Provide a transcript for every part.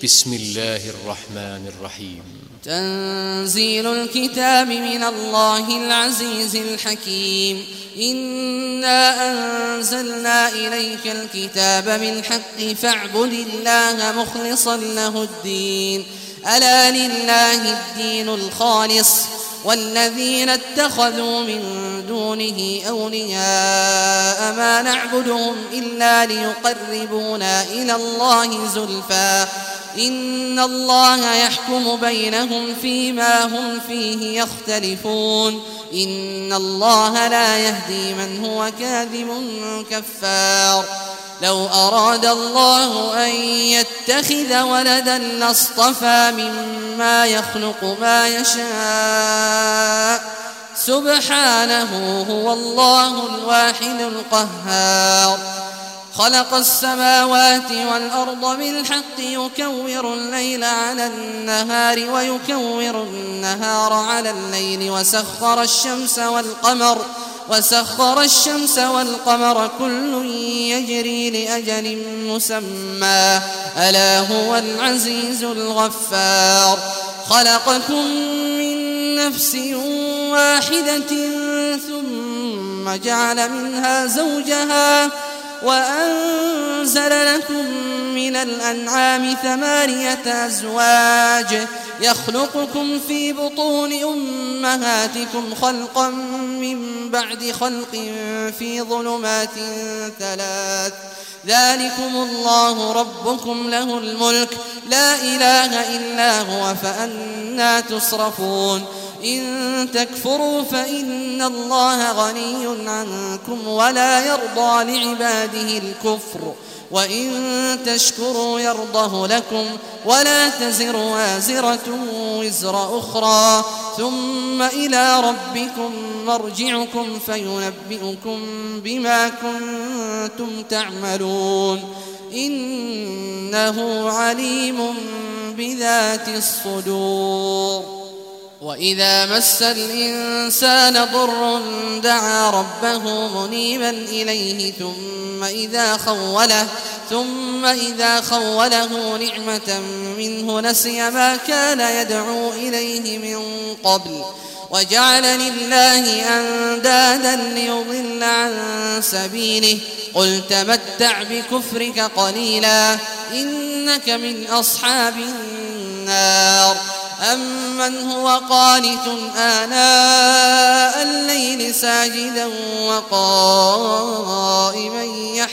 بسم الله الرحمن الرحيم. تنزيل الكتاب من الله العزيز الحكيم. إنا أنزلنا إليك الكتاب بالحق فاعبد الله مخلصا له الدين ألا لله الدين الخالص والذين اتخذوا من دونه أولياء ما نعبدهم إلا ليقربونا إلى الله زلفى إن الله يحكم بينهم فيما هم فيه يختلفون إن الله لا يهدي من هو كاذب كفار. لو أراد الله أن يتخذ ولدا لاصطفى مما يخلق ما يشاء سبحانه هو الله الواحد القهار. خلق السماوات والأرض بالحق يكور الليل على النهار ويكور النهار على الليل وسخر الشمس والقمر كل يجري لأجل مسمى ألا هو العزيز الغفار. خلقكم من نفس واحدة ثم جعل منها زوجها وأنزل لكم من الأنعام 8 أزواج يخلقكم في بطون أمهاتكم خلقا من بعد خلق في ظلمات 3 ذلكم الله ربكم له الملك لا إله إلا هو فأنى تصرفون. إن تكفروا فإن الله غني عنكم ولا يرضى لعباده الكفر وإن تشكروا يرضه لكم ولا تزر وازرة وزر أخرى ثم إلى ربكم مرجعكم فينبئكم بما كنتم تعملون إنه عليم بذات الصدور. وإذا مس الإنسان ضر دعا ربه منيبا إليه ثم إذا خوله نعمة منه نسي ما كان يدعو إليه من قبل وجعل لله أندادا ليضل عن سبيله قل تمتع بكفرك قليلا إنك من أصحاب النار. أمن هو قانت آناء الليل ساجدا وقائما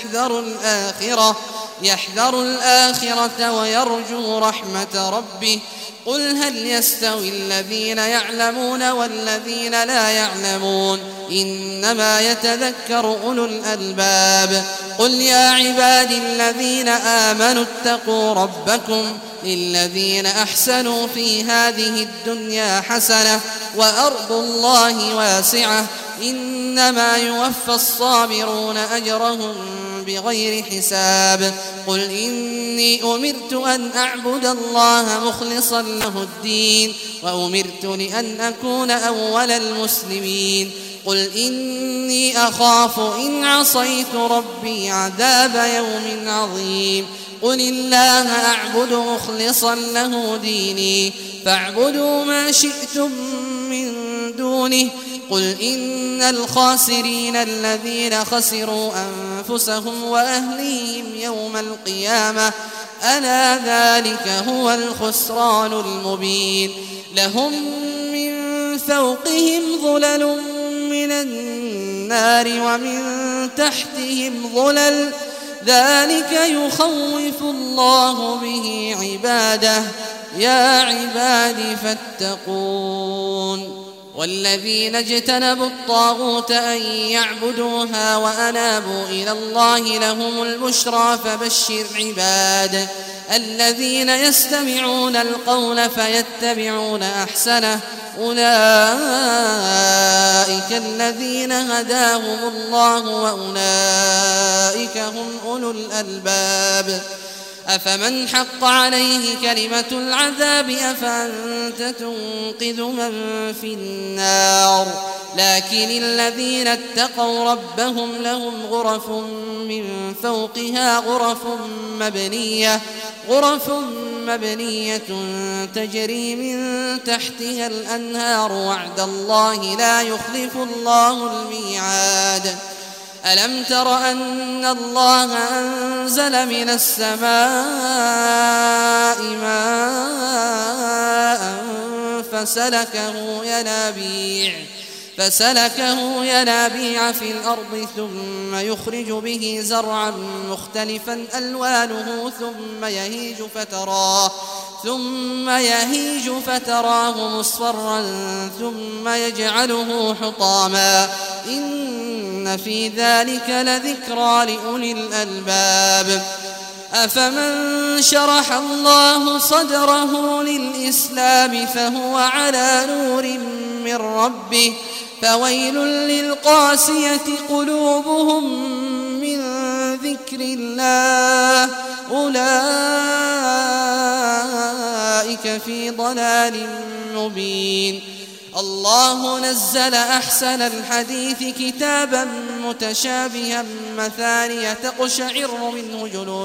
يحذر الآخرة ويرجو رحمة ربه قل هل يستوي الذين يعلمون والذين لا يعلمون إنما يتذكر أولو الألباب. قل يا عبادي الذين آمنوا اتقوا ربكم للذين أحسنوا في هذه الدنيا حسنة وأرض الله واسعة إنما يوفى الصابرون أجرهم بغير حساب. قل إني أمرت أن أعبد الله مخلصا له الدين وأمرت لأن أكون أول المسلمين. قل إني أخاف إن عصيت ربي عذاب يوم عظيم. قل الله أعبد مخلصا له ديني فاعبدوا ما شئتم من دونه. قل إن الخاسرين الذين خسروا أنفسهم وأهليهم يوم القيامة ألا ذلك هو الخسران المبين. لهم من فوقهم ظلل من النار ومن تحتهم ظلل ذلك يخوف الله به عباده يا عباد فاتقون. والذين اجتنبوا الطاغوت أن يعبدوها وأنابوا إلى الله لهم البشرى فبشر عباد الذين يستمعون القول فيتبعون أحسنه أولئك الذين هداهم الله وأولئك هم أولو الألباب. أفمن حق عليه كلمة العذاب أفأنت تنقذ من في النار. لكن الذين اتقوا ربهم لهم غرف من فوقها غرف غرف مبنية تجري من تحتها الأنهار وعد الله لا يخلف الله الميعاد. ألم تر أن الله أنزل من السماء ماء فسلكه ينابيع في الأرض ثم يخرج به زرعا مختلفا ألوانه ثم يهيج فتراه مصفرا ثم يجعله حطاما إن في ذلك لذكرى لأولي الألباب. أفمن شرح الله صدره للإسلام فهو على نور من ربه فويل للقاسية قلوبهم من ذكر الله أولئك في ضلال مبين. الله نزل أحسن الحديث كتابا متشابها مثانية تقشعر منه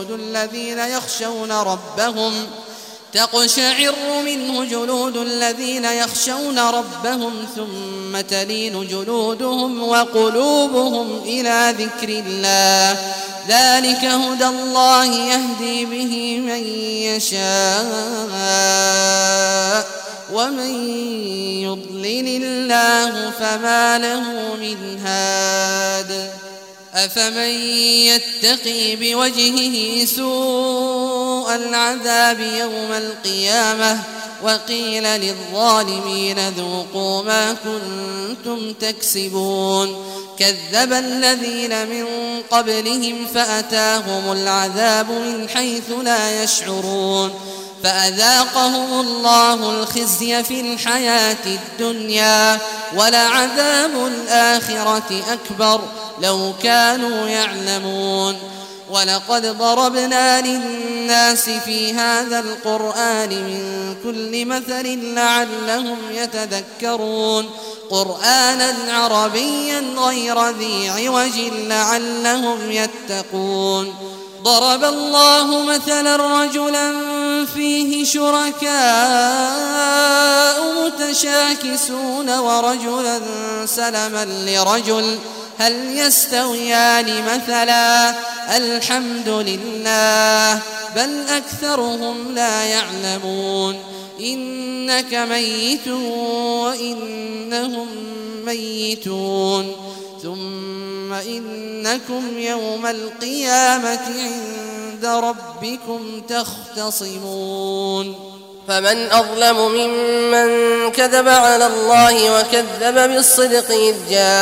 جلود الذين يخشون ربهم ثم تلين جلودهم وقلوبهم إلى ذكر الله ذلك هدى الله يهدي به من يشاء ومن يضلل الله فما له من هاد. أفمن يتقي بوجهه سوء العذاب يوم القيامة وقيل للظالمين ذوقوا ما كنتم تكسبون. كذب الذين من قبلهم فأتاهم العذاب من حيث لا يشعرون فأذاقهم الله الخزي في الحياة الدنيا ولعذاب الآخرة أكبر لو كانوا يعلمون. ولقد ضربنا للناس في هذا القرآن من كل مثل لعلهم يتذكرون قرآنا عربيا غير ذي عوج لعلهم يتقون. ضرب الله مثلا رجلا فيه شركاء متشاكسون ورجلا سلما لرجل هل يستويان مثلا الحمد لله بل أكثرهم لا يعلمون. إنك ميت وإنهم ميتون ثم إنكم يوم القيامة عند ربكم تختصمون. فمن أظلم ممن كذب على الله وكذب بالصدق إذ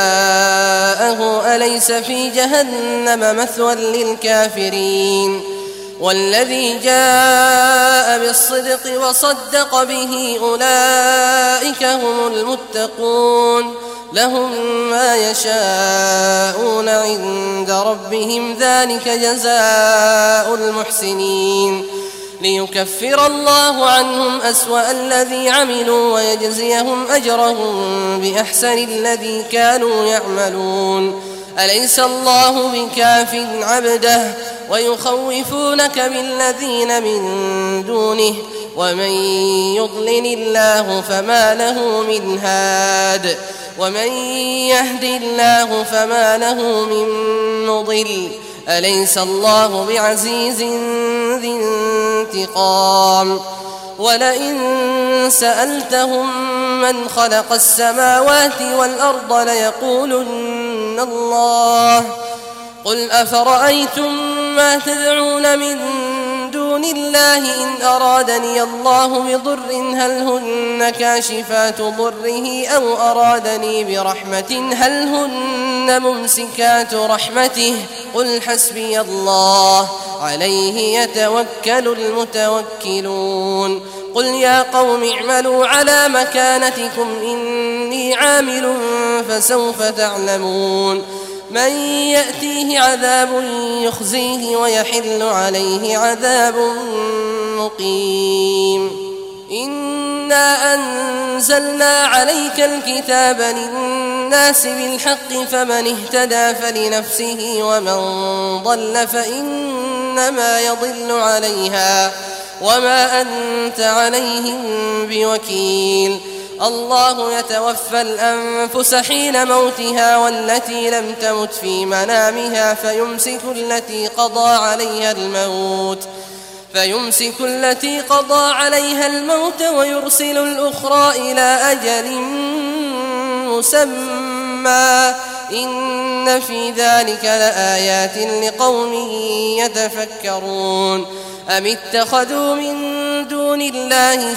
جاءه أليس في جهنم مثوى للكافرين. والذي جاء بالصدق وصدق به أولئك هم المتقون لهم ما يشاءون عند ربهم ذلك جزاء المحسنين ليكفر الله عنهم أسوأ الذي عملوا ويجزيهم أجرهم بأحسن الذي كانوا يعملون. أليس الله بكاف عبده ويخوفونك بالذين من دونه ومن يضلل الله فما له من هاد ومن يهد الله فما له من مضل. أليس الله بعزيز ذي انتقام. ولئن سألتهم من خلق السماوات والأرض ليقولن الله قل أفرأيتم ما تدعون من دون الله إن أرادني الله بضر هل هن كاشفات ضره أو أرادني برحمة هل هن ممسكات رحمته قل حسبي الله عليه يتوكل المتوكلون. قل يا قوم اعملوا على مكانتكم إني عامل فسوف تعلمون من يأتيه عذاب يخزيه ويحل عليه عذاب مقيم. إنا أنزلنا عليك الكتاب للناس بالحق فمن اهتدى فلنفسه ومن ضل فإنما يضل عليها وما أنت عليهم بوكيل الله يتوفى الأنفس حين موتها والتي لم تمت في منامها فيمسك التي قضى عليها الموت ويرسل الأخرى إلى أجل مسمى إن في ذلك لآيات لقوم يتفكرون أم اتخذوا من دون الله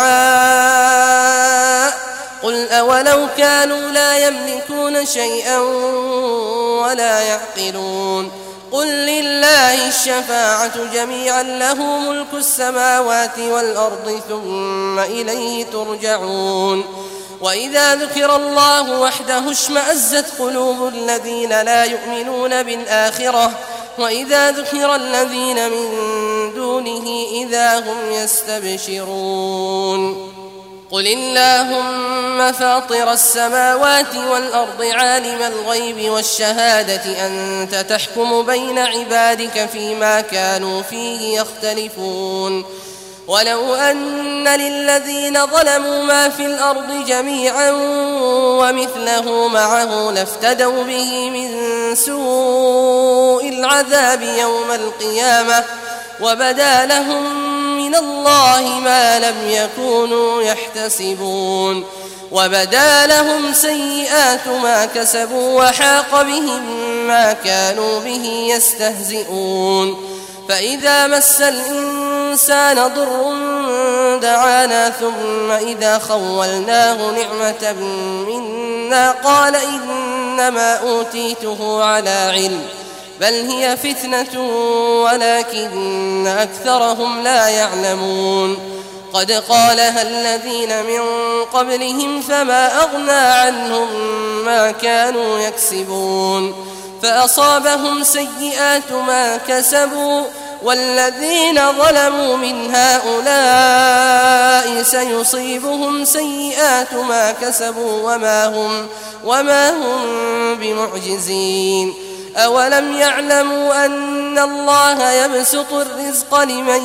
شفعاء قل أولو كانوا لا يملكون شيئا ولا يعقلون قل لله الشفاعة جميعا له ملك السماوات والأرض ثم إليه ترجعون وإذا ذكر الله وحده اشمأزت قلوب الذين لا يؤمنون بالآخرة وإذا ذكر الذين من دونه إذا هم يستبشرون قل اللهم فاطر السماوات والأرض عالم الغيب والشهادة أنت تحكم بين عبادك فيما كانوا فيه يختلفون ولو أن للذين ظلموا ما في الأرض جميعا ومثله معه لافتدوا به من سوء العذاب يوم القيامة وبدا لهم من الله ما لم يكونوا يحتسبون وبدا لهم سيئات ما كسبوا وحاق بهم ما كانوا به يستهزئون فإذا مس الإنسان ضر دعانا ثم إذا خولناه نعمة منا قال إنما أوتيته على علم بل هي فتنة ولكن أكثرهم لا يعلمون قد قالها الذين من قبلهم فما أغنى عنهم ما كانوا يكسبون فأصابهم سيئات ما كسبوا والذين ظلموا من هؤلاء سيصيبهم سيئات ما كسبوا وما هم بمعجزين أولم يعلموا أن الله يبسط الرزق لمن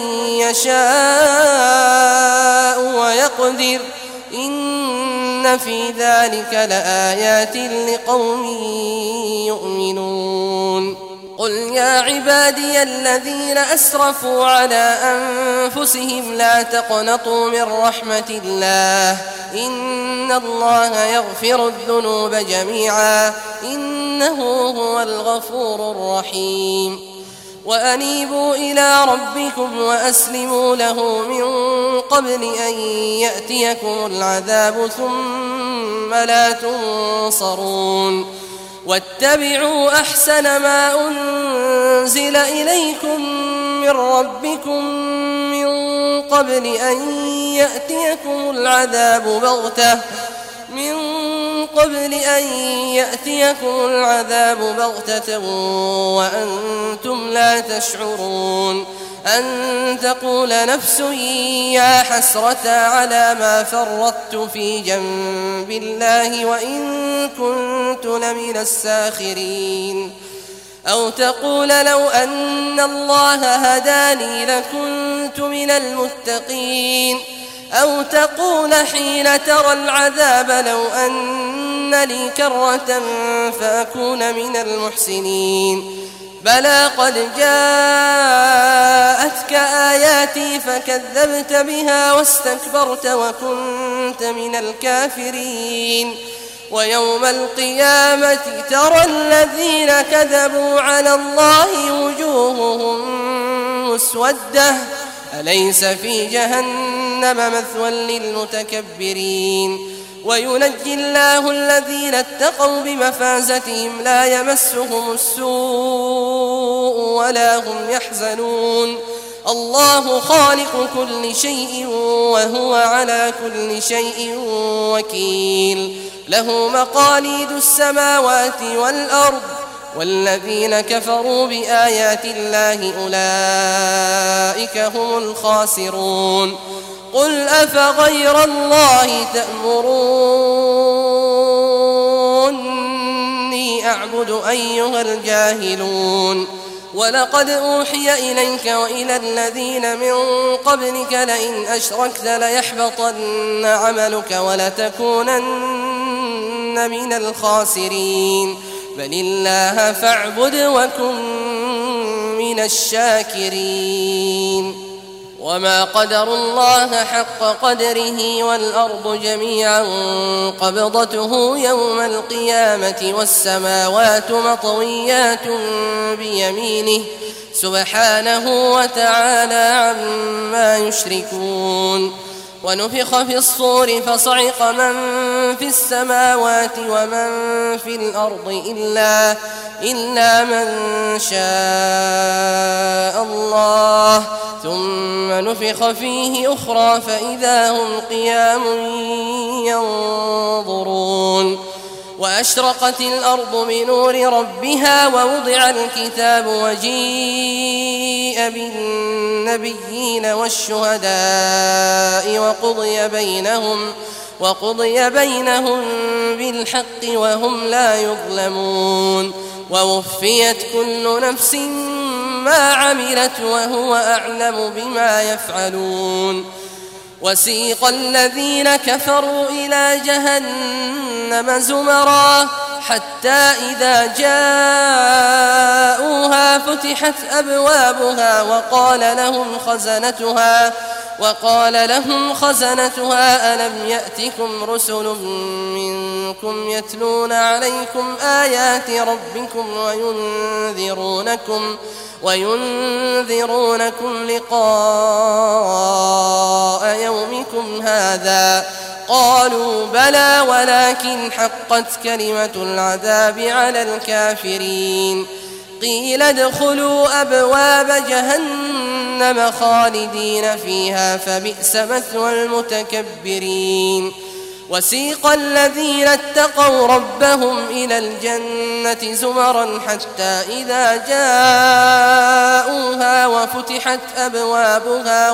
يشاء ويقدر إن في ذلك لآيات لقوم يؤمنون قل يا عبادي الذين أسرفوا على أنفسهم لا تقنطوا من رحمة الله إن الله يغفر الذنوب جميعا إنه هو الغفور الرحيم وأنيبوا إلى ربكم وأسلموا له من قبل أن يأتيكم العذاب ثم لا تنصرون واتبعوا أحسن ما أنزل إليكم من ربكم من قبل أن يأتيكم العذاب بغتة وأنتم لا تشعرون أن تقول نفس يا حسرة على ما فرطت في جنب الله وإن كنت لمن الساخرين أو تقول لو أن الله هداني لكنت من المتقين أو تقول حين ترى العذاب لو أن لي كرة فأكون من المحسنين بلى قد جاءتك آياتي فكذبت بها واستكبرت وكنت من الكافرين ويوم القيامة ترى الذين كذبوا على الله وجوههم مسودة أليس في جهنم مثوى للمتكبرين وينجي الله الذين اتقوا بمفازتهم لا يمسهم السوء ولا هم يحزنون الله خالق كل شيء وهو على كل شيء وكيل له مقاليد السماوات والأرض والذين كفروا بآيات الله أولئك هم الخاسرون قل أفغير الله تأمروني أعبد أيها الجاهلون ولقد أوحي إليك وإلى الذين من قبلك لئن أشركت ليحبطن عملك ولتكونن من الخاسرين بل الله فاعبد وكن من الشاكرين وما قدروا الله حق قدره والأرض جميعا قبضته يوم القيامة والسماوات مطويات بيمينه سبحانه وتعالى عما يشركون ونفخ في الصور فصعق من في السماوات ومن في الأرض إلا من شاء الله ثم نفخ فيه أخرى فإذا هم قيام ينظرون وأشرقت الأرض بنور ربها ووضع الكتاب وجيء بالنبيين والشهداء وقضي بينهم بالحق وهم لا يظلمون ووفيت كل نفس ما عملت وهو أعلم بما يفعلون وسيق الذين كفروا إلى جهنم زمرا حتى إذا جاءوها فتحت أبوابها وقال لهم خزنتها ألم يأتكم رسل منكم يتلون عليكم آيات ربكم وينذرونكم لقاء يومكم هذا قالوا بلى ولكن حقت كلمة العذاب على الكافرين قيل ادخلوا أبواب جهنم خالدين فيها فبئس مثوى المتكبرين وسيق الذين اتقوا ربهم إلى الجنة زمرا حتى إذا جاءوها وفتحت أبوابها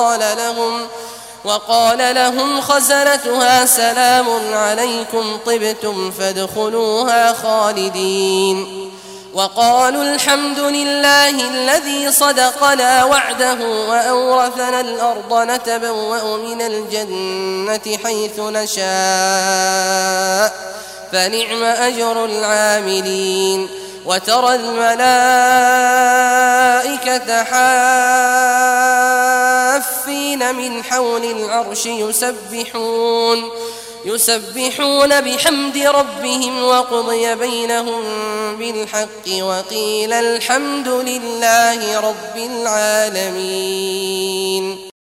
وقال لهم خزنتها سلام عليكم طبتم فادخلوها خالدين وقالوا الحمد لله الذي صدقنا وعده وأورثنا الأرض نتبوأ من الجنة حيث نشاء فنعم أجر العاملين وترى الملائكة حافين من حول العرش يسبحون بحمد ربهم وقضي بينهم بالحق وقيل الحمد لله رب العالمين.